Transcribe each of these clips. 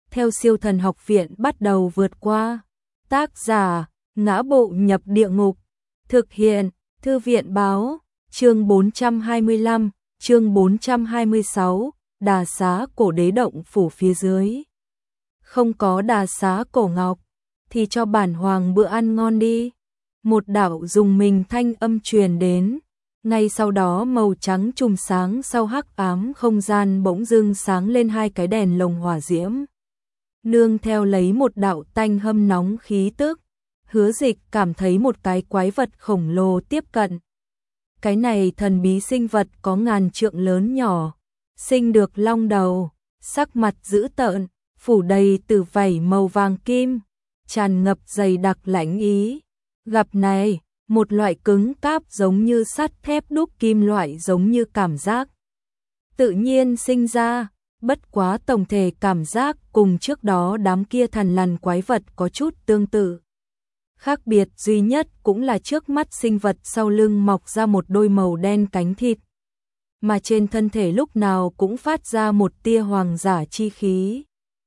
theo Siêu Thần Học Viện bắt đầu vượt qua. Tác giả: Ngã Bộ Nhập Địa Ngục. Thực hiện: Thư viện báo. Chương 425, chương 426, Đà Xá Cổ Đế động phủ phía dưới. Không có Đà Xá Cổ Ngọc thì cho bản hoàng bữa ăn ngon đi. Một đạo dùng mình thanh âm truyền đến. Ngay sau đó màu trắng trùm sáng sau hắc ám không gian bỗng dưng sáng lên hai cái đèn lồng hỏa diễm. Nương theo lấy một đạo tanh hâm nóng khí tức, Hứa Dịch cảm thấy một cái quái vật khổng lồ tiếp cận. Cái này thần bí sinh vật có ngàn trượng lớn nhỏ, sinh được long đầu, sắc mặt dữ tợn, phủ đầy từ vảy màu vàng kim, tràn ngập dày đặc lãnh ý. Gặp này, một loại cứng cáp giống như sắt thép đúc kim loại giống như cảm giác tự nhiên sinh ra, bất quá tổng thể cảm giác cùng trước đó đám kia thằn lằn quái vật có chút tương tự. Khác biệt duy nhất cũng là trước mắt sinh vật sau lưng mọc ra một đôi màu đen cánh thịt, mà trên thân thể lúc nào cũng phát ra một tia hoàng giả chi khí.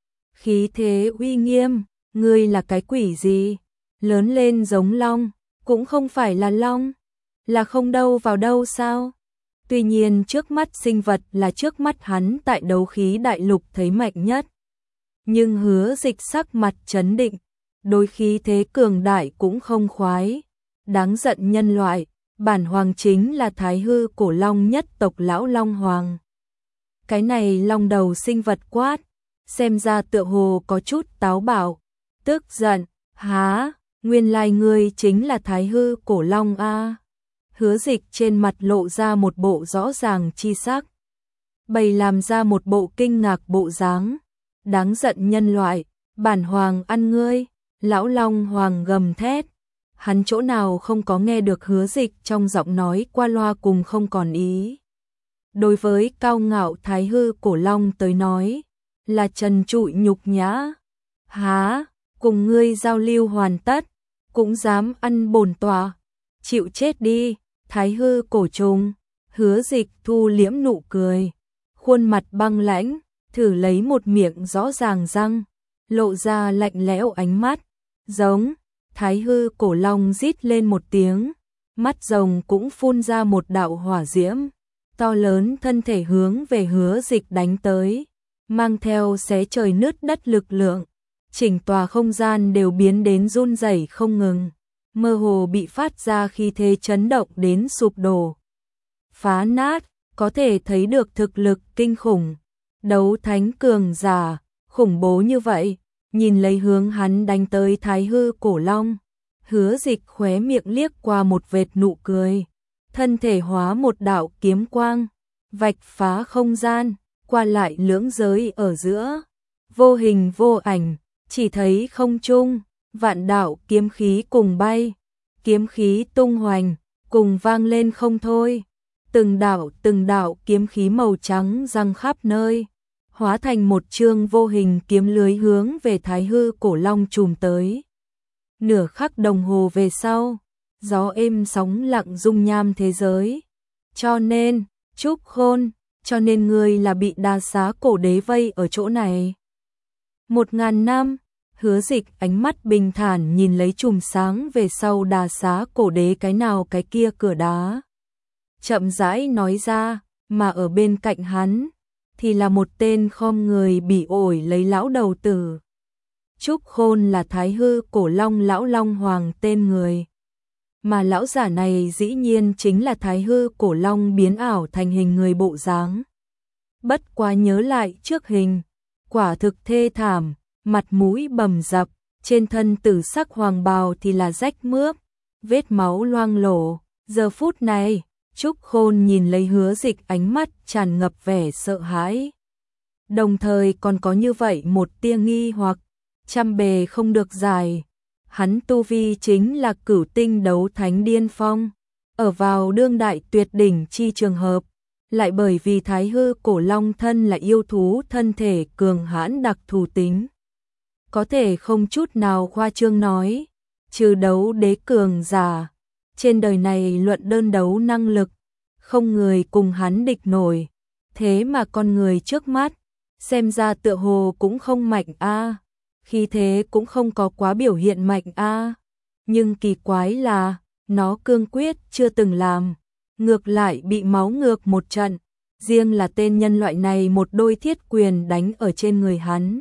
Khí thế uy nghiêm, ngươi là cái quỷ gì? Lớn lên giống long, cũng không phải là long, là không đâu vào đâu sao? Tuy nhiên trước mắt sinh vật là trước mắt hắn tại đấu khí đại lục thấy mạnh nhất. Nhưng Hứa Dịch sắc mặt trấn định, đối khí thế cường đại cũng không khoái. Đáng giận nhân loại, bản hoàng chính là Thái Hư Cổ Long nhất tộc lão Long Hoàng. Cái này long đầu sinh vật quát, xem ra tựa hồ có chút táo bạo, tức giận, há, nguyên lai ngươi chính là Thái Hư Cổ Long a. Hứa Dịch trên mặt lộ ra một bộ rõ ràng chi sắc, bày làm ra một bộ kinh ngạc bộ dáng. Đáng giận nhân loại, bản hoàng ăn ngươi. Lão Long Hoàng gầm thét, hắn chỗ nào không có nghe được Hứa Dịch trong giọng nói qua loa cùng không còn ý. Đối với cao ngạo Thái Hư Cổ Long tới nói, là trần trụi nhục nhã. Há, cùng ngươi giao lưu hoàn tất, cũng dám ăn bổn tọa, chịu chết đi, Thái Hư Cổ Trùng. Hứa Dịch thu liễm nụ cười, khuôn mặt băng lãnh, thử lấy một miệng rõ ràng răng, lộ ra lạnh lẽo ánh mắt. Giống, Thái Hư Cổ Long rít lên một tiếng, mắt rồng cũng phun ra một đạo hỏa diễm, to lớn thân thể hướng về Hứa Dịch đánh tới, mang theo xé trời nứt đất lực lượng, chỉnh tòa không gian đều biến đến run rẩy không ngừng, mơ hồ bị phát ra khí thế chấn động đến sụp đổ, phá nát, có thể thấy được thực lực kinh khủng, đấu thánh cường giả, khủng bố như vậy. Nhìn lấy hướng hắn đánh tới Thái Hư Cổ Long, Hứa Dịch khóe miệng liếc qua một vệt nụ cười, thân thể hóa một đạo kiếm quang, vạch phá không gian, qua lại lưỡng giới ở giữa, vô hình vô ảnh, chỉ thấy không trung, vạn đạo kiếm khí cùng bay, kiếm khí tung hoành, cùng vang lên không thôi, từng đạo kiếm khí màu trắng giăng khắp nơi, hóa thành một chương vô hình kiếm lưới hướng về Thái Hư Cổ Long trùm tới. Nửa khắc đồng hồ về sau, gió êm sóng lặng dung nham thế giới. Cho nên, Trúc Khôn, cho nên ngươi là bị Đà Xá Cổ Đế vây ở chỗ này. 1000 năm, Hứa Dịch ánh mắt bình thản nhìn lấy chùm sáng về sau Đà Xá Cổ Đế cái nào cái kia cửa đá. Chậm rãi nói ra, mà ở bên cạnh hắn thì là một tên khom người bỉ ổi lấy lão đầu tử. Trúc Khôn là Thái Hư Cổ Long lão Long Hoàng tên người. Mà lão giả này dĩ nhiên chính là Thái Hư Cổ Long biến ảo thành hình người bộ dáng. Bất quá nhớ lại trước hình, quả thực thê thảm, mặt mũi bầm dập, trên thân tử sắc hoàng bào thì là rách mướp, vết máu loang lổ. Giờ phút này, Trúc Khôn nhìn lấy Hứa Dịch ánh mắt tràn ngập vẻ sợ hãi. Đồng thời còn có như vậy một tia nghi hoặc, trăm bề không được giải. Hắn tu vi chính là cửu tinh đấu thánh điên phong, ở vào đương đại tuyệt đỉnh chi trường hợp, lại bởi vì Thái Hư Cổ Long thân là yêu thú thân thể cường hãn đặc thù tính. Có thể không chút nào khoa trương nói, trừ đấu đế cường giả, trên đời này luận đơn đấu năng lực, không người cùng hắn địch nổi, thế mà con người trước mắt, xem ra tựa hồ cũng không mạnh a, khí thế cũng không có quá biểu hiện mạnh a, nhưng kỳ quái là, nó cương quyết chưa từng làm, ngược lại bị máu ngược một trận, riêng là tên nhân loại này một đôi thiết quyền đánh ở trên người hắn,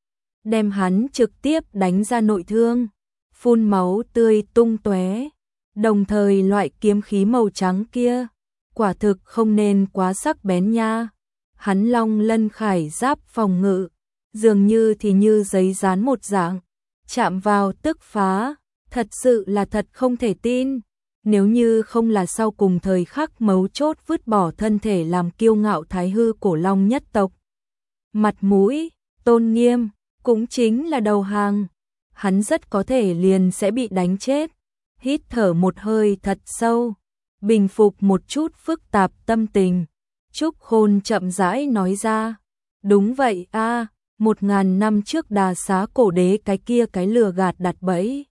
đem hắn trực tiếp đánh ra nội thương, phun máu tươi tung tóe, đồng thời loại kiếm khí màu trắng kia, quả thực không nên quá sắc bén nha. Hắn long lân khải giáp phòng ngự, dường như thì như giấy dán một dạng, chạm vào tức phá, thật sự là thật không thể tin. Nếu như không là sau cùng thời khắc mấu chốt vứt bỏ thân thể làm kiêu ngạo thái hư cổ long nhất tộc. Mặt mũi, tôn nghiêm, cũng chính là đầu hàng. Hắn rất có thể liền sẽ bị đánh chết. Hít thở một hơi thật sâu, bình phục một chút phức tạp tâm tình. Trúc Khôn chậm rãi nói ra, đúng vậy a, 1000 năm trước Đà Xá cổ đế cái kia cái lừa gạt đặt bẫy,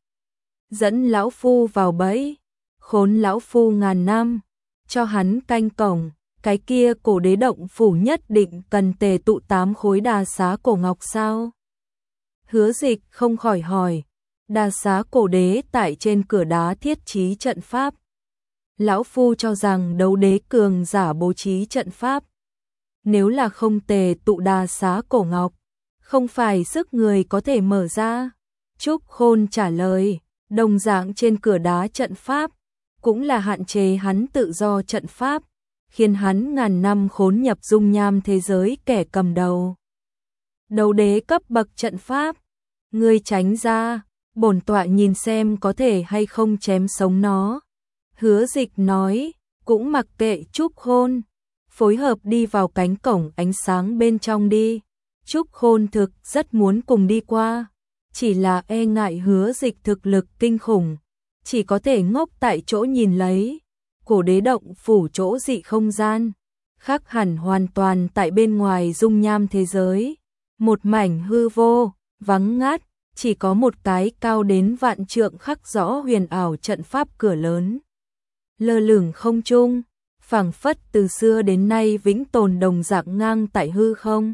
dẫn lão phu vào bẫy, khốn lão phu ngàn năm, cho hắn canh cổng, cái kia cổ đế động phủ nhất định cần tề tụ 8 khối Đà Xá cổ ngọc sao? Hứa Dịch không khỏi hỏi, Đà Xá cổ đế tại trên cửa đá thiết trí trận pháp. Lão phu cho rằng đấu đế cường giả bố trí trận pháp. Nếu là không tề tụ Đà Xá cổ ngọc, không phải sức người có thể mở ra. Trúc Khôn trả lời, đồng dạng trên cửa đá trận pháp, cũng là hạn chế hắn tự do trận pháp, khiến hắn ngàn năm khốn nhập dung nham thế giới kẻ cầm đầu. Đấu đế cấp bậc trận pháp, ngươi tránh ra, bổn tọa nhìn xem có thể hay không chém sống nó. Hứa Dịch nói, cũng mặc kệ Trúc Khôn, phối hợp đi vào cánh cổng ánh sáng bên trong đi. Trúc Khôn thực rất muốn cùng đi qua, chỉ là e ngại Hứa Dịch thực lực kinh khủng, chỉ có thể ngốc tại chỗ nhìn lấy. Cổ đế động phủ chỗ dị không gian, khác hẳn hoàn toàn tại bên ngoài dung nham thế giới. Một mảnh hư vô, vắng ngát, chỉ có một cái cao đến vạn trượng khắc rõ huyền ảo trận pháp cửa lớn. Lơ lửng không trung, phảng phất từ xưa đến nay vĩnh tồn đồng dạng ngang tại hư không.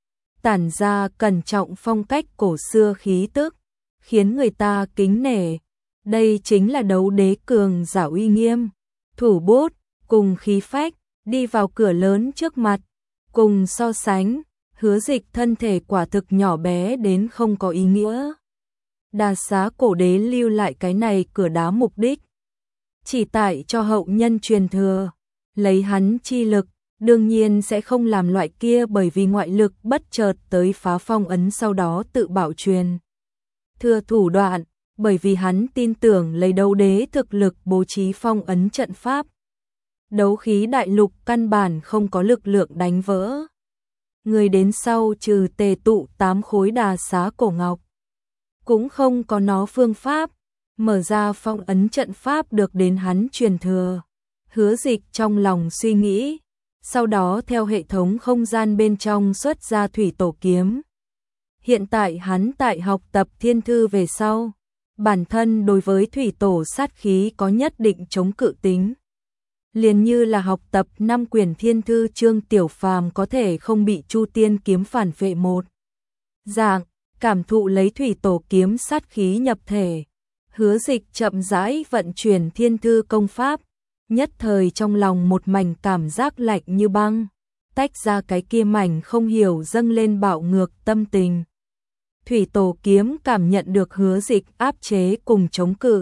Tản ra cẩn trọng phong cách cổ xưa khí tức, khiến người ta kính nể. Đây chính là đấu đế cường giả uy nghiêm, thủ bút, cùng khí phách, đi vào cửa lớn trước mặt. Cùng so sánh, Hứa Dịch thân thể quả thực nhỏ bé đến không có ý nghĩa. Đà Xá cổ đế lưu lại cái này cửa đá mục đích, chỉ tại cho hậu nhân truyền thừa, lấy hắn chi lực, đương nhiên sẽ không làm loại kia bởi vì ngoại lực bất chợt tới phá phong ấn sau đó tự bảo truyền thừa thủ đoạn, bởi vì hắn tin tưởng lấy đấu đế thực lực bố trí phong ấn trận pháp. Đấu khí đại lục căn bản không có lực lượng đánh vỡ. Người đến sau trừ tề tụ 8 khối Đà Xá cổ ngọc, cũng không có nó phương pháp mở ra phong ấn trận pháp được đến hắn truyền thừa. Hứa Dịch trong lòng suy nghĩ, sau đó theo hệ thống không gian bên trong xuất ra thủy tổ kiếm. Hiện tại hắn tại học tập thiên thư về sau, bản thân đối với thủy tổ sát khí có nhất định chống cự tính. Liền như là học tập 5 quyển thiên thư Trương Tiểu Phàm có thể không bị Chu Tiên kiếm phản vệ một dạng, cảm thụ lấy thủy tổ kiếm sát khí nhập thể. Hứa Dịch chậm rãi vận chuyển thiên thư công pháp, nhất thời trong lòng một mảnh cảm giác lạnh như băng, tách ra cái kia mảnh không hiểu dâng lên bạo ngược tâm tình. Thủy tổ kiếm cảm nhận được Hứa Dịch áp chế cùng chống cự,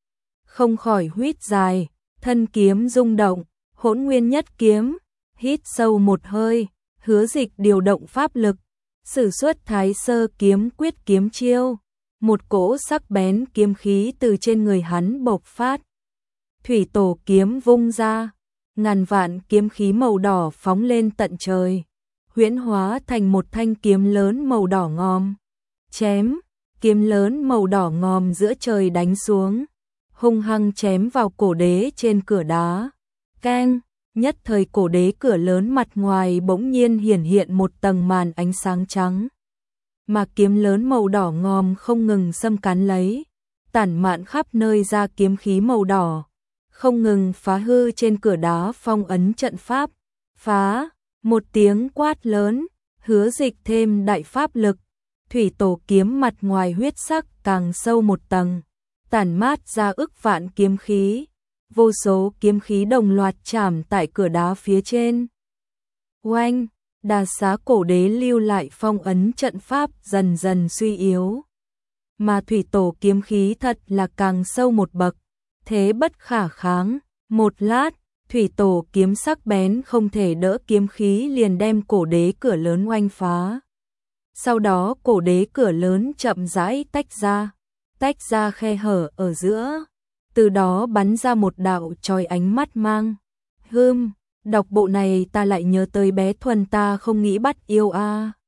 không khỏi huýt dài, thân kiếm rung động, Hỗn Nguyên Nhất kiếm, hít sâu một hơi, Hứa Dịch điều động pháp lực, sử xuất Thái Sơ kiếm quyết kiếm chiêu, một cỗ sắc bén kiếm khí từ trên người hắn bộc phát. Thủy tổ kiếm vung ra, ngàn vạn kiếm khí màu đỏ phóng lên tận trời, huyễn hóa thành một thanh kiếm lớn màu đỏ ngòm. Chém, kiếm lớn màu đỏ ngòm giữa trời đánh xuống, hung hăng chém vào cổ đế trên cửa đá. Keng, nhất thời cổ đế cửa lớn mặt ngoài bỗng nhiên hiển hiện một tầng màn ánh sáng trắng. Mà kiếm lớn màu đỏ ngòm không ngừng xâm cắn lấy, tản mạn khắp nơi ra kiếm khí màu đỏ, không ngừng phá hư trên cửa đá phong ấn trận pháp. Phá, một tiếng quát lớn, hứa dịch thêm đại pháp lực, thủy tổ kiếm mặt ngoài huyết sắc càng sâu một tầng, tản mát ra ức vạn kiếm khí, vô số kiếm khí đồng loạt chạm tại cửa đá phía trên. Oanh, Đà Xá cổ đế lưu lại phong ấn trận pháp dần dần suy yếu. Mà thủy tổ kiếm khí thật là càng sâu một bậc, thế bất khả kháng. Một lát, thủy tổ kiếm sắc bén không thể đỡ kiếm khí liền đem cổ đế cửa lớn oanh phá. Sau đó cổ đế cửa lớn chậm rãi tách ra khe hở ở giữa, từ đó bắn ra một đạo chói ánh mắt mang. Đọc bộ này ta lại nhớ tới bé Thuần ta không nghĩ bắt yêu a.